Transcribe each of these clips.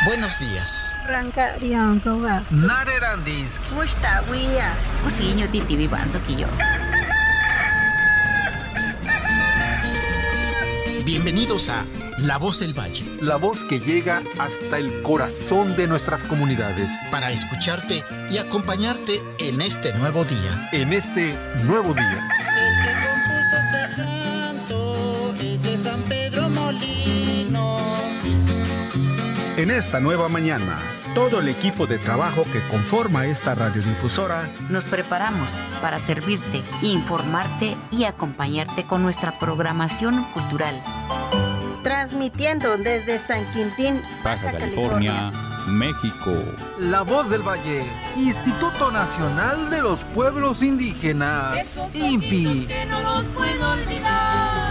Buenos días. Narerandis. Usiño titi bando quillo. Bienvenidos a La Voz del Valle. La voz que llega hasta el corazón de nuestras comunidades. Para escucharte y acompañarte en este nuevo día. En este nuevo día. El que compuso este canto es de San Pedro Molino. En esta nueva mañana, todo el equipo de trabajo que conforma esta radiodifusora nos preparamos para servirte, informarte y acompañarte con nuestra programación cultural. Transmitiendo desde San Quintín, Baja California, México. La Voz del Valle, Instituto Nacional de los Pueblos Indígenas, INPI. Que no los puedo olvidar.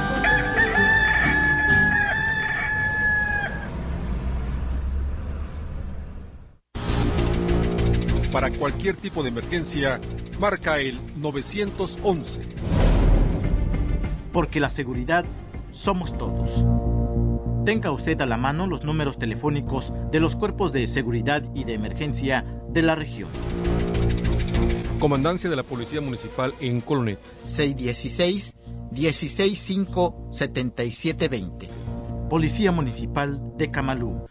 Para cualquier tipo de emergencia, marca el 911. Porque la seguridad somos todos. Tenga usted a la mano los números telefónicos de los cuerpos de seguridad y de emergencia de la región. Comandancia de la Policía Municipal en Colonet. 616-165-7720. Policía Municipal de Camalú.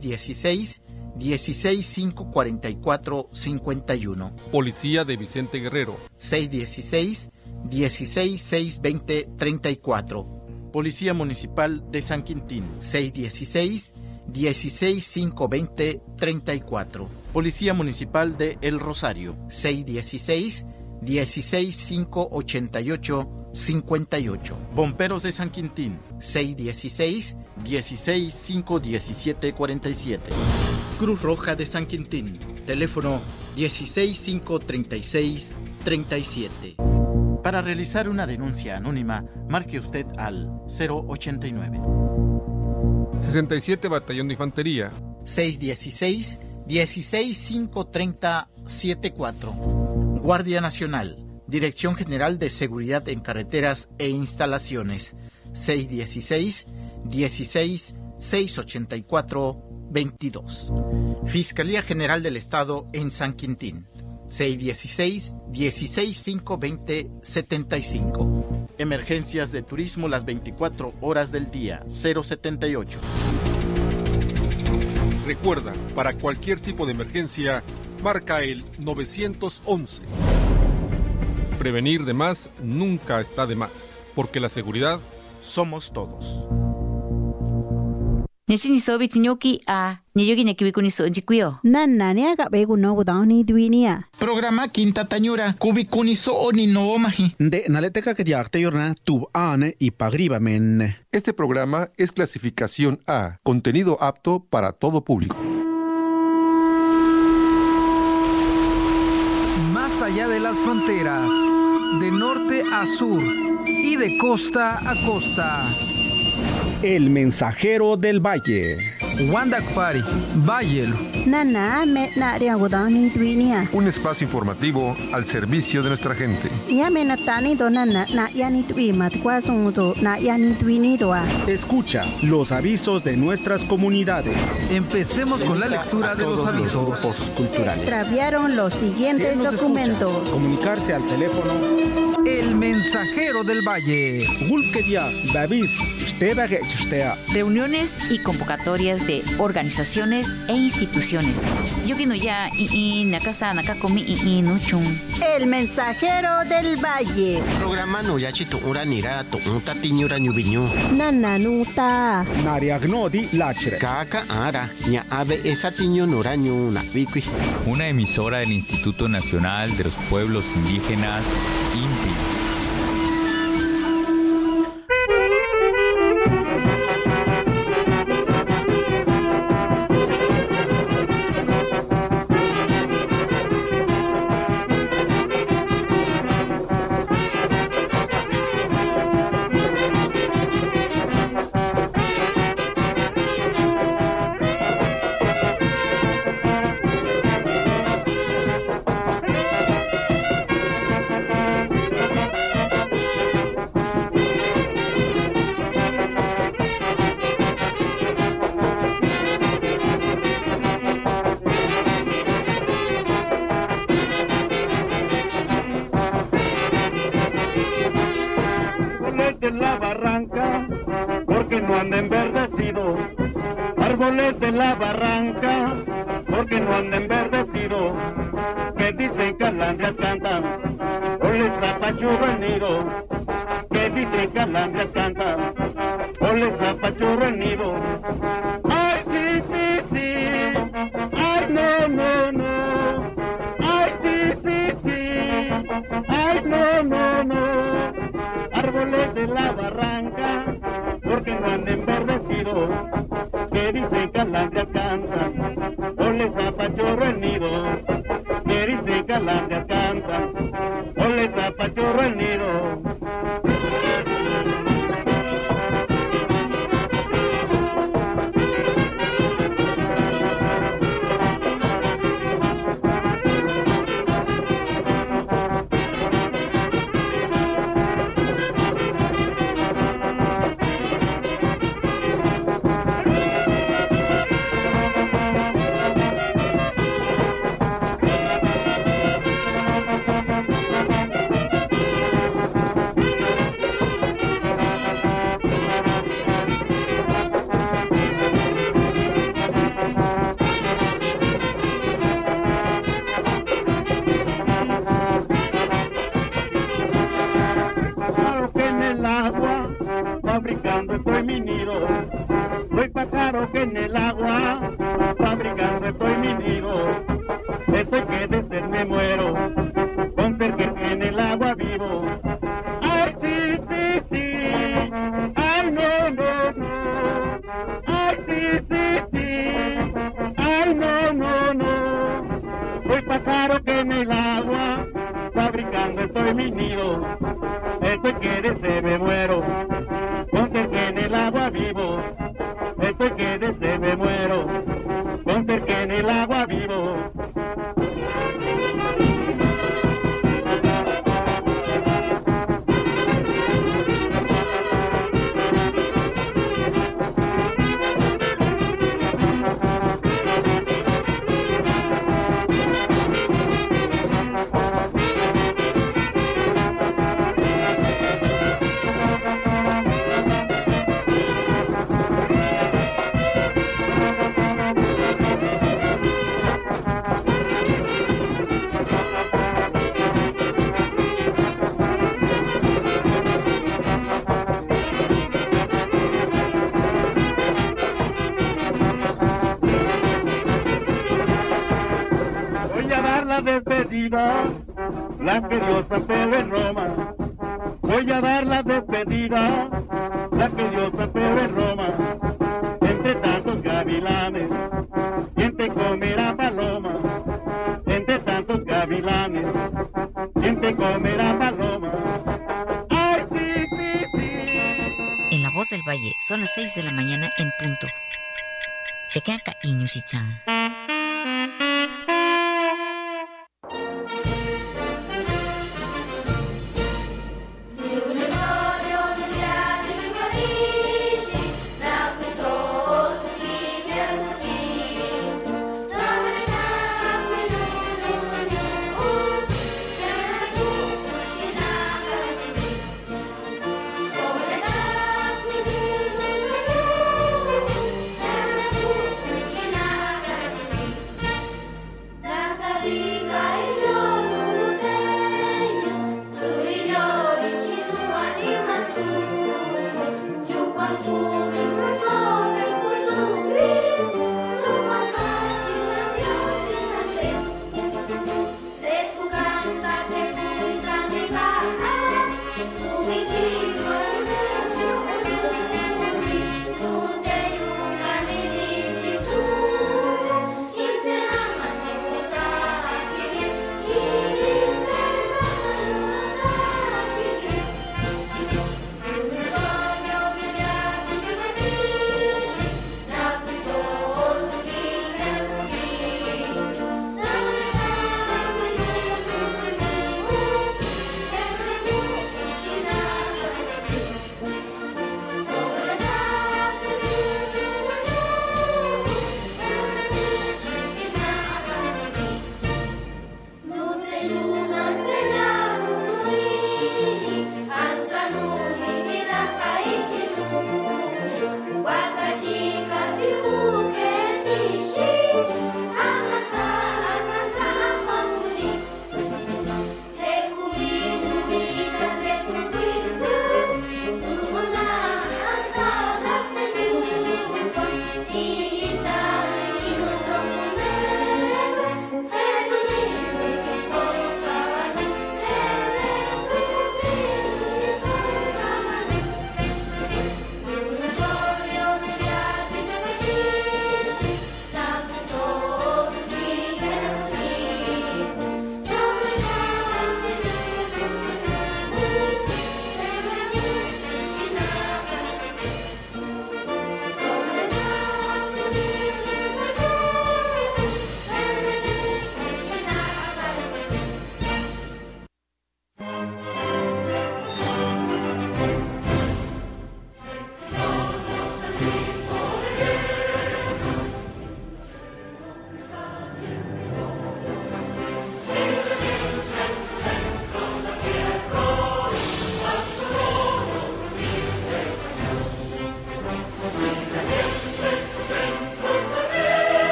616-165-4451. Policía de Vicente Guerrero. 616-166-2034. Policía Municipal de San Quintín. 616-165-2034. Policía Municipal de El Rosario. 616-165-8858. Bomberos de San Quintín. 616-165-1747. Cruz Roja de San Quintín. Teléfono 1653637. Para realizar una denuncia anónima, marque usted al 089. 67 Batallón de Infantería. 616-1653074. Guardia Nacional. Dirección General de Seguridad en Carreteras e Instalaciones. 616-684-22. Fiscalía General del Estado en San Quintín. 616-165-2075. Emergencias de turismo las 24 horas del día. 078. Recuerda, para cualquier tipo de emergencia, marca el 911. Prevenir de más nunca está de más, porque la seguridad somos todos. Nesini sobi tinyoki a niyogi nekiwikuni sonjikuyo. Nanania no budani duinia. Programa Quinta Tañura, kubikuni so ni no mahi. de Naleteca que diacte yorna tub ane y pagriba men. Este programa es clasificación A, contenido apto para todo público. Más allá de las fronteras, de norte a sur y de costa a costa. El mensajero del valle. Wandakpari, Bayelo. Nana me naria budani duinia. Un espacio informativo al servicio de nuestra gente. Ya me natani donana na yani tuimat kwasumudo na yani duinidoa. Escucha los avisos de nuestras comunidades. Empecemos con la lectura de los avisos culturales. Extraviaron los siguientes documentos. Escucha, comunicarse al teléfono. El mensajero del Valle. Gulkedia, Davis, Reuniones y convocatorias de organizaciones e instituciones. Yogino ya y nakasa nakakomi y nuchun. El mensajero del Valle. Programa no yachito uranira to tatiñura ñubiñu. Nananuta. Nariagnodi lachre. Kaka ara ña ave esa tiño nurañu na vikui. Una emisora del Instituto Nacional de los Pueblos Indígenas, INPI. la barranca, porque no han enverdecido. Árboles de la barranca, porque no han enverdecido. Que dicen calandrias cantan, o les apachurra el nido. Que dicen calandrias cantan, o les apachurra el nido. Ay, sí, sí, sí, ay, no, no, no. Ay, sí, sí, sí, ay, no, no, no. Árboles de la barranca, porque no han enverdecido. Que dicen calandrias cantan, o les apachurra el nido. Que dicen calandrias cantan, o les apachurra el nido. Fabricando estoy mi nido, soy pájaro que en el agua, fabricando estoy mi nido, estoy que de sed me muero, con ser que en el agua vivo. Ay, sí, sí, sí, ay, no, no, no, ay, sí, sí, sí, ay, no, no, no, soy pájaro que en el agua, fabricando estoy mi nido, estoy que de sed me muero. Con que en el agua vivo, estoy que de sed me muero, con que en el agua vivo. La que dio San Pedro en Roma, voy a dar la despedida, la que dio San Pedro en Roma, entre tantos gavilanes, ¿quién te comerá paloma? Entre tantos gavilanes, ¿quién te comerá paloma? ¡Ay, sí, sí, sí! En La Voz del Valle, son las 6 de la mañana en punto. Chequeanca y Ñusichán.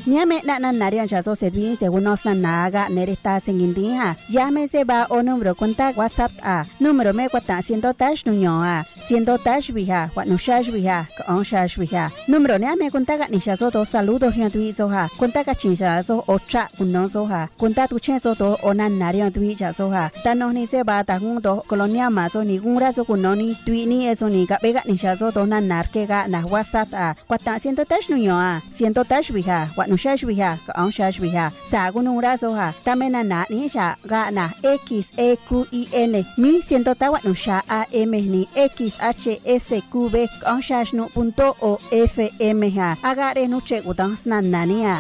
Niame na narian chazo servin según nos naga neresta sengindinha. Llámese va o número contact WhatsApp a número me cuata 100 nuño a 100 viha wa nushash viha con shash viha. Número niame contact ni chazo dos saludos rian tui soha. Contact chinchazo ocha unon soha. Contact tu chenzo to onan narian tui chazo ha. Tanos ni se va ta junto colonia mazo ni gunra so kunoni tui ni eso ni ka pega ni chazo to nan narkega na WhatsApp a cuata 100 nuño a 100 viha wa nushash viha con shash viha. Sa gunura soha. Tamena na ni cha ga na XEQIN mi 100 wa nusha AM ni XHSQB con shash no punto o FM ha. Agare no che utan snanania.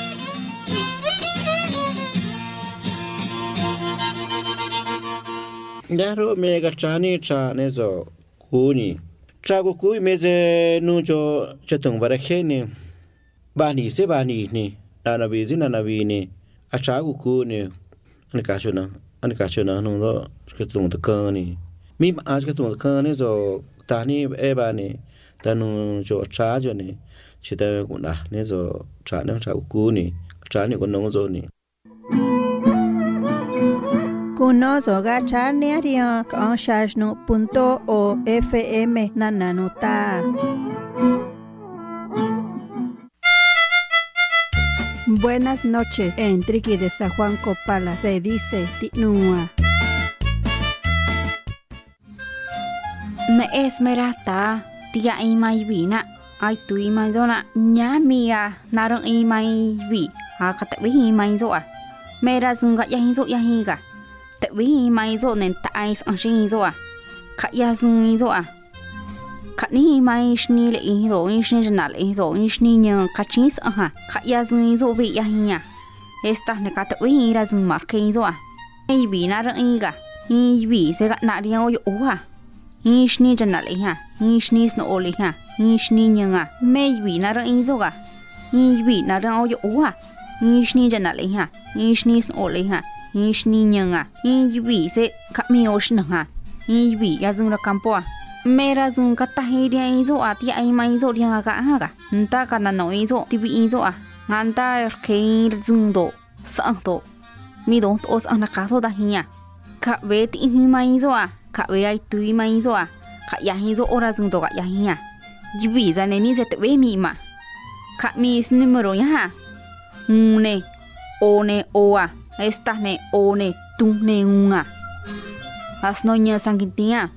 Daro me gachani cha nezo kuni. Cha ku me ze nu jo chetong barakhe bani se bani ni na vi ni a cha ku ni an ka chona no do ketong de kan ni mi a ketong de kan ni zo ta ni e bani ta nu jo cha jo ni chita ku na ne zo cha ku ni cha ni ko no zo ni Kuno zoga charne ria con shashno punto o FM nananota. Buenas noches, en Triqui de San Juan Copala se dice Tinua. Ne esmerata tia imai vina ai tu imai zona nyamia narong imai vi ha kata vi imai zo a mera zunga yahiga te vi imai zo nen ta ais an shi zo a ka ya zung zo a ka ni imai shni le i zo in shni jana le zo in shni nya ka chis ha ka ya zung zo vi yahinya esta ne kata vi ira zung marke zo a ei vi narong iga i vi se ga na ria o yo a Ishni janal iha, ishni sno oliha, ishni nyanga, maybe nara inzoga, ibi nara oyo oha, ishni janal iha, ishni sno oliha, ishni nyanga, ibi se kami oshnaha, ibi yazunga kampoa. Mera zung katahiria izo ati aima izo rianga ka haga, nta kana no izo tibi izo a, nganta keir zundo, santo, mido os anakaso dahinya, ka vet ihima izo a. Ka we ai tui mai zo a ka ya hi zo ora zung do ga ya hi ya jibi za ne ni ze te we mi ma ka mi is numero ya ha ne o a esta ne o ne tu ne unga as no nya sangitia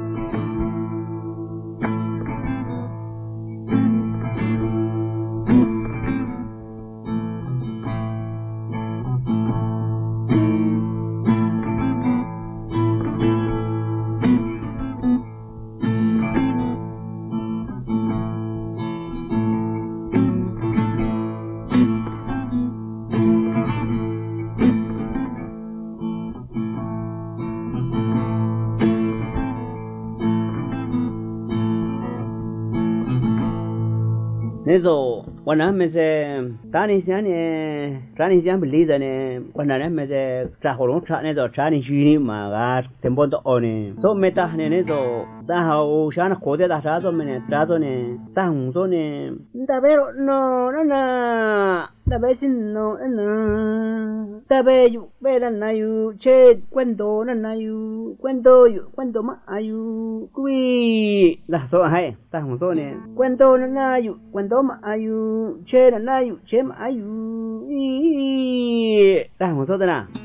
Nezo, wana mese tani sian belida ne wana mese traholon cha nezo chani jini magar tempo to one so meta ne nezo da hau shana kode da trazo mene trazo ne ta hunzo ne da vero no na da besin no na da be yu be na yu che cuento na yu cuento ma ayu kui da so hai ta hunzo ne cuento na yu cuento ma ayu che na yu che ma ayu da hunzo da na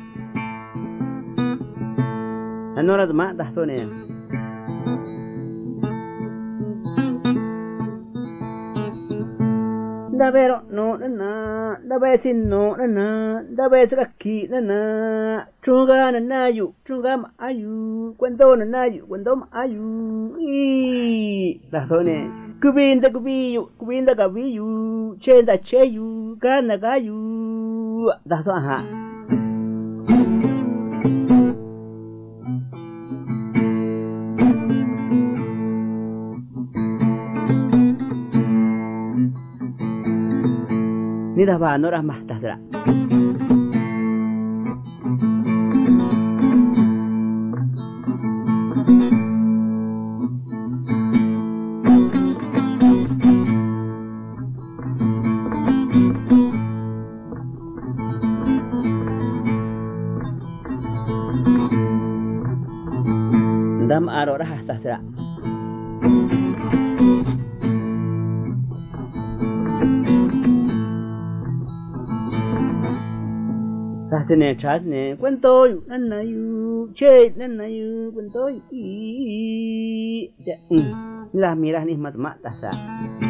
anora da ma da so ne da vero no na da besin no na da besaki na chunga na yu chunga ma ayu cuento na yu cuento ma ayu da so ne kubinda kabiyu chenda cheyu kana gayu da so ha ni da ba no ra ma ta sra sa Rasene chasne cuento nanayu che nanayu cuento la miras ni mata sa